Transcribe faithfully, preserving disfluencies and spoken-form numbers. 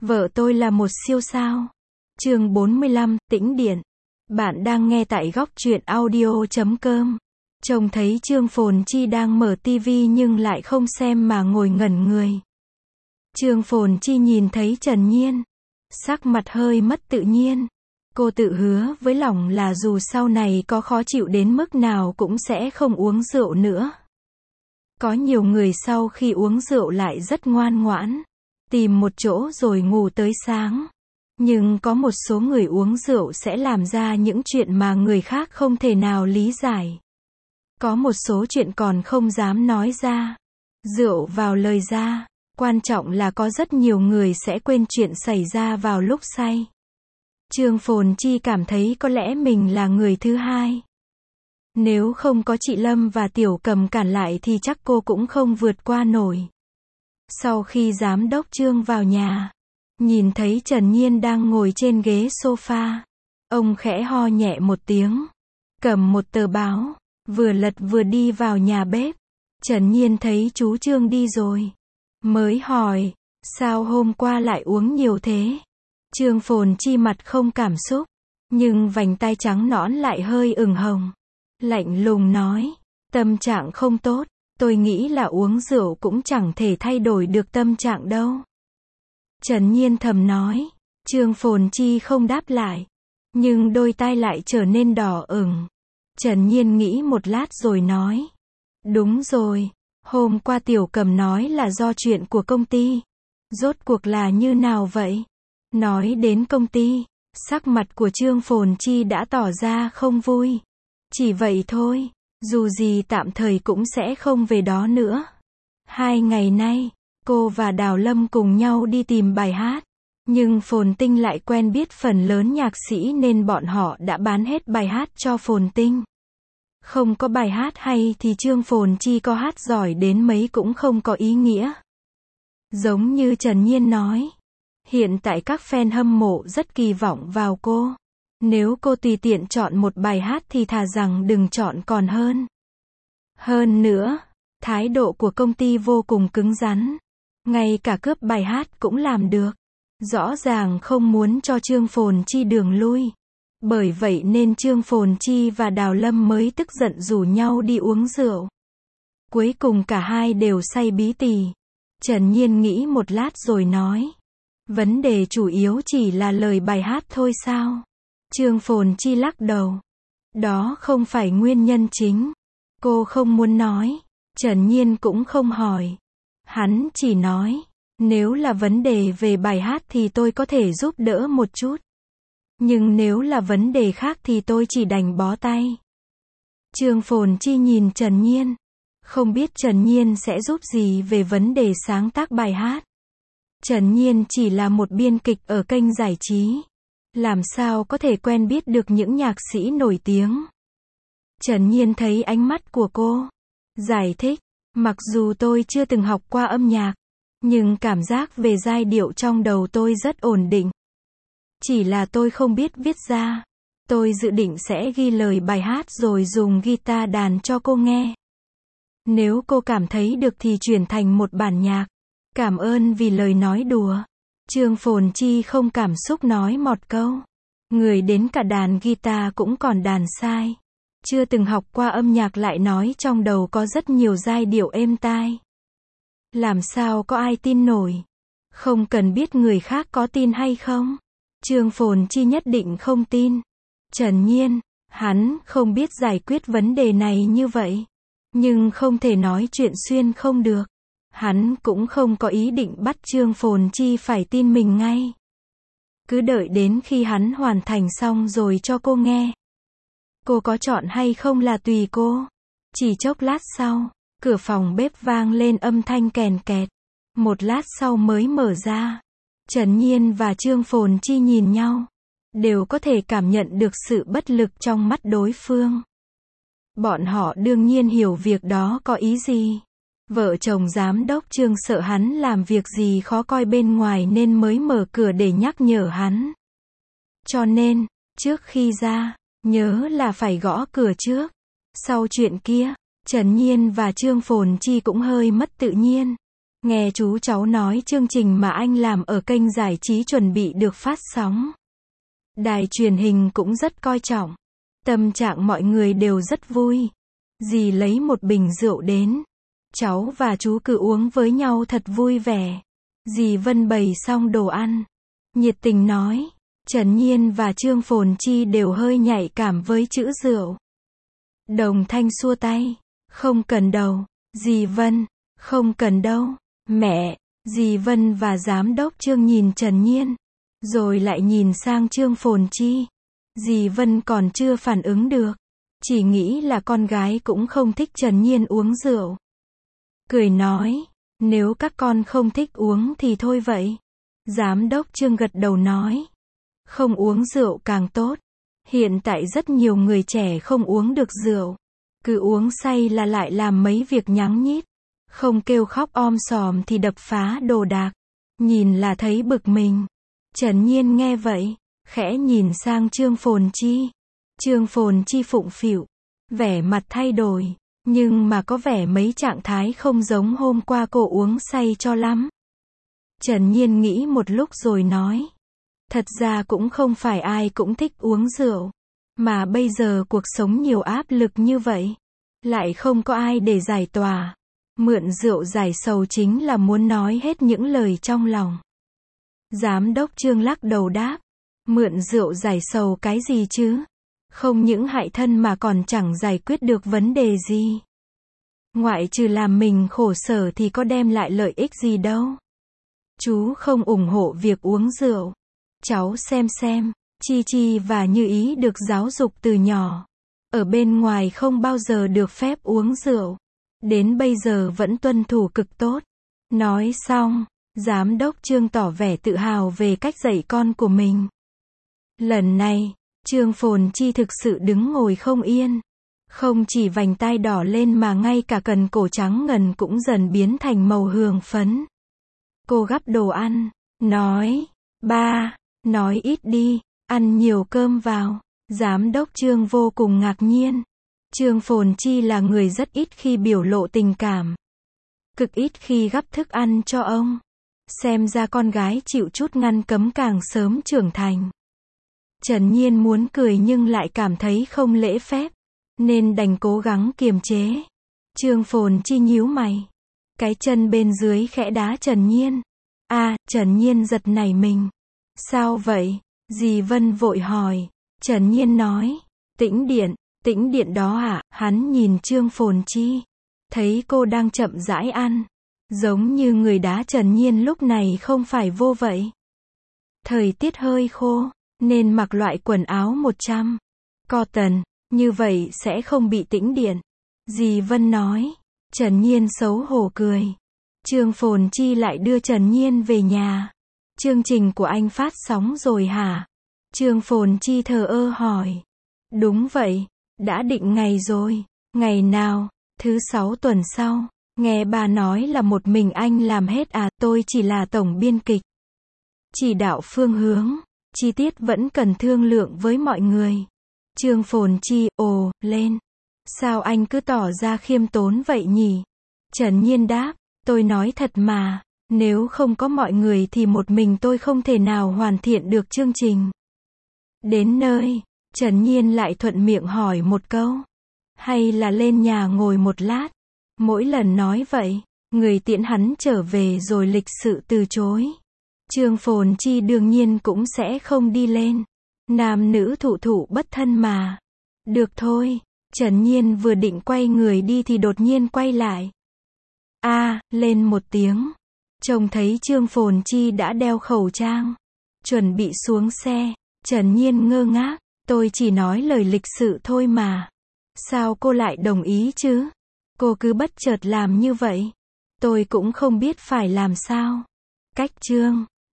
Vợ tôi là một siêu sao. Chương bốn mươi lăm, tĩnh điện. Bạn đang nghe tại góc truyện audio chấm com. Trông thấy Trương Phồn Chi đang mở tivi nhưng lại không xem mà ngồi ngẩn người. Trương Phồn Chi nhìn thấy Trần Nhiên, sắc mặt hơi mất tự nhiên. Cô tự hứa với lòng là dù sau này có khó chịu đến mức nào cũng sẽ không uống rượu nữa. Có nhiều người sau khi uống rượu lại rất ngoan ngoãn, tìm một chỗ rồi ngủ tới sáng. Nhưng có một số người uống rượu sẽ làm ra những chuyện mà người khác không thể nào lý giải. Có một số chuyện còn không dám nói ra. Rượu vào lời ra. Quan trọng là có rất nhiều người sẽ quên chuyện xảy ra vào lúc say. Trương Phồn Chi cảm thấy có lẽ mình là người thứ hai. Nếu không có chị Lâm và Tiểu Cầm cản lại thì chắc cô cũng không vượt qua nổi. Sau khi giám đốc Trương vào nhà, nhìn thấy Trần Nhiên đang ngồi trên ghế sofa, ông khẽ ho nhẹ một tiếng, cầm một tờ báo, vừa lật vừa đi vào nhà bếp. Trần Nhiên thấy chú Trương đi rồi, mới hỏi, sao hôm qua lại uống nhiều thế? Trương Phồn Chi mặt không cảm xúc, nhưng vành tai trắng nõn lại hơi ửng hồng. Lạnh lùng nói, tâm trạng không tốt, tôi nghĩ là uống rượu cũng chẳng thể thay đổi được tâm trạng đâu. Trần Nhiên thầm nói. Trương Phồn Chi không đáp lại, nhưng đôi tai lại trở nên đỏ ửng. Trần Nhiên nghĩ một lát rồi nói, đúng rồi, hôm qua Tiểu Cầm nói là do chuyện của công ty. Rốt cuộc là như nào vậy? Nói đến công ty, sắc mặt của Trương Phồn Chi đã tỏ ra không vui. Chỉ vậy thôi, dù gì tạm thời cũng sẽ không về đó nữa. Hai ngày nay, cô và Đào Lâm cùng nhau đi tìm bài hát. Nhưng Phồn Tinh lại quen biết phần lớn nhạc sĩ nên bọn họ đã bán hết bài hát cho Phồn Tinh. Không có bài hát hay thì Trương Phồn Chi có hát giỏi đến mấy cũng không có ý nghĩa. Giống như Trần Nhiên nói, hiện tại các fan hâm mộ rất kỳ vọng vào cô. Nếu cô tùy tiện chọn một bài hát thì thà rằng đừng chọn còn hơn. Hơn nữa, thái độ của công ty vô cùng cứng rắn. Ngay cả cướp bài hát cũng làm được. Rõ ràng không muốn cho Trương Phồn Chi đường lui. Bởi vậy nên Trương Phồn Chi và Đào Lâm mới tức giận rủ nhau đi uống rượu. Cuối cùng cả hai đều say bí tỉ. Trần Nhiên nghĩ một lát rồi nói, vấn đề chủ yếu chỉ là lời bài hát thôi sao? Trương Phồn Chi lắc đầu. Đó không phải nguyên nhân chính. Cô không muốn nói. Trần Nhiên cũng không hỏi. Hắn chỉ nói, nếu là vấn đề về bài hát thì tôi có thể giúp đỡ một chút. Nhưng nếu là vấn đề khác thì tôi chỉ đành bó tay. Trương Phồn Chi nhìn Trần Nhiên. Không biết Trần Nhiên sẽ giúp gì về vấn đề sáng tác bài hát. Trần Nhiên chỉ là một biên kịch ở kênh giải trí. Làm sao có thể quen biết được những nhạc sĩ nổi tiếng. Trần Nhiên thấy ánh mắt của cô. Giải thích, mặc dù tôi chưa từng học qua âm nhạc, nhưng cảm giác về giai điệu trong đầu tôi rất ổn định. Chỉ là tôi không biết viết ra. Tôi dự định sẽ ghi lời bài hát rồi dùng guitar đàn cho cô nghe. Nếu cô cảm thấy được thì chuyển thành một bản nhạc. Cảm ơn vì lời nói đùa. Trương Phồn Chi không cảm xúc nói một câu. Người đến cả đàn guitar cũng còn đàn sai. Chưa từng học qua âm nhạc lại nói trong đầu có rất nhiều giai điệu êm tai. Làm sao có ai tin nổi? Không cần biết người khác có tin hay không. Trương Phồn Chi nhất định không tin. Trần Nhiên, hắn không biết giải quyết vấn đề này như vậy. Nhưng không thể nói chuyện xuyên không được. Hắn cũng không có ý định bắt Trương Phồn Chi phải tin mình ngay. Cứ đợi đến khi hắn hoàn thành xong rồi cho cô nghe. Cô có chọn hay không là tùy cô. Chỉ chốc lát sau, cửa phòng bếp vang lên âm thanh kèn kẹt. Một lát sau mới mở ra. Trần Nhiên và Trương Phồn Chi nhìn nhau. Đều có thể cảm nhận được sự bất lực trong mắt đối phương. Bọn họ đương nhiên hiểu việc đó có ý gì. Vợ chồng giám đốc Trương sợ hắn làm việc gì khó coi bên ngoài nên mới mở cửa để nhắc nhở hắn. Cho nên, trước khi ra, nhớ là phải gõ cửa trước. Sau chuyện kia, Trần Nhiên và Trương Phồn Chi cũng hơi mất tự nhiên. Nghe chú cháu nói chương trình mà anh làm ở kênh giải trí chuẩn bị được phát sóng. Đài truyền hình cũng rất coi trọng. Tâm trạng mọi người đều rất vui. Dì lấy một bình rượu đến. Cháu và chú cứ uống với nhau thật vui vẻ. Dì Vân bày xong đồ ăn. Nhiệt tình nói. Trần Nhiên và Trương Phồn Chi đều hơi nhạy cảm với chữ rượu. Đồng Thanh xua tay. Không cần đâu. Dì Vân. Không cần đâu. Mẹ. Dì Vân và giám đốc Trương nhìn Trần Nhiên. Rồi lại nhìn sang Trương Phồn Chi. Dì Vân còn chưa phản ứng được. Chỉ nghĩ là con gái cũng không thích Trần Nhiên uống rượu. Cười nói. Nếu các con không thích uống thì thôi vậy. Giám đốc Trương gật đầu nói. Không uống rượu càng tốt. Hiện tại rất nhiều người trẻ không uống được rượu. Cứ uống say là lại làm mấy việc nhắng nhít. Không kêu khóc om sòm thì đập phá đồ đạc. Nhìn là thấy bực mình. Trần Nhiên nghe vậy. Khẽ nhìn sang Trương Phồn Chi. Trương Phồn Chi phụng phịu. Vẻ mặt thay đổi. Nhưng mà có vẻ mấy trạng thái không giống hôm qua cô uống say cho lắm. Trần Nhiên nghĩ một lúc rồi nói. Thật ra cũng không phải ai cũng thích uống rượu. Mà bây giờ cuộc sống nhiều áp lực như vậy. Lại không có ai để giải tỏa. Mượn rượu giải sầu chính là muốn nói hết những lời trong lòng. Giám đốc Trương lắc đầu đáp. Mượn rượu giải sầu cái gì chứ? Không những hại thân mà còn chẳng giải quyết được vấn đề gì. Ngoại trừ làm mình khổ sở thì có đem lại lợi ích gì đâu. Chú không ủng hộ việc uống rượu. Cháu xem xem, Chi Chi và Như Ý được giáo dục từ nhỏ. Ở bên ngoài không bao giờ được phép uống rượu. Đến bây giờ vẫn tuân thủ cực tốt. Nói xong, giám đốc Trương tỏ vẻ tự hào về cách dạy con của mình. Lần này, Trương Phồn Chi thực sự đứng ngồi không yên. Không chỉ vành tai đỏ lên mà ngay cả cần cổ trắng ngần cũng dần biến thành màu hường phấn. Cô gắp đồ ăn, nói, ba, nói ít đi, ăn nhiều cơm vào. Giám đốc Trương vô cùng ngạc nhiên. Trương Phồn Chi là người rất ít khi biểu lộ tình cảm. Cực ít khi gắp thức ăn cho ông. Xem ra con gái chịu chút ngăn cấm càng sớm trưởng thành. Trần Nhiên muốn cười nhưng lại cảm thấy không lễ phép. Nên đành cố gắng kiềm chế. Trương Phồn Chi nhíu mày. Cái chân bên dưới khẽ đá Trần Nhiên. À, Trần Nhiên giật nảy mình. Sao vậy? Dì Vân vội hỏi. Trần Nhiên nói. Tĩnh điện, tĩnh điện đó à? Hắn nhìn Trương Phồn Chi. Thấy cô đang chậm rãi ăn. Giống như người đá Trần Nhiên lúc này không phải vô vậy. Thời tiết hơi khô, nên mặc loại quần áo một trăm cotton, như vậy sẽ không bị tĩnh điện. Dì Vân nói. Trần Nhiên xấu hổ cười. Trương Phồn Chi lại đưa Trần Nhiên về nhà. Chương trình của anh phát sóng rồi hả? Trương Phồn Chi thờ ơ hỏi. Đúng vậy, đã định ngày rồi. Ngày nào? Thứ sáu tuần sau. Nghe bà nói là một mình anh làm hết à? Tôi chỉ là tổng biên kịch. Chỉ đạo phương hướng, chi tiết vẫn cần thương lượng với mọi người. Trương Phồn Chi ồ lên. Sao anh cứ tỏ ra khiêm tốn vậy nhỉ? Trần Nhiên đáp. Tôi nói thật mà. Nếu không có mọi người thì một mình tôi không thể nào hoàn thiện được chương trình. Đến nơi, Trần Nhiên lại thuận miệng hỏi một câu. Hay là lên nhà ngồi một lát? Mỗi lần nói vậy, người tiễn hắn trở về rồi lịch sự từ chối. Trương Phồn Chi đương nhiên cũng sẽ không đi lên. Nam nữ thụ thụ bất thân mà. Được thôi. Trần Nhiên vừa định quay người đi thì đột nhiên quay lại. A, à, lên một tiếng. Trông thấy Trương Phồn Chi đã đeo khẩu trang. Chuẩn bị xuống xe. Trần Nhiên ngơ ngác. Tôi chỉ nói lời lịch sự thôi mà. Sao cô lại đồng ý chứ? Cô cứ bất chợt làm như vậy. Tôi cũng không biết phải làm sao. Cách Trương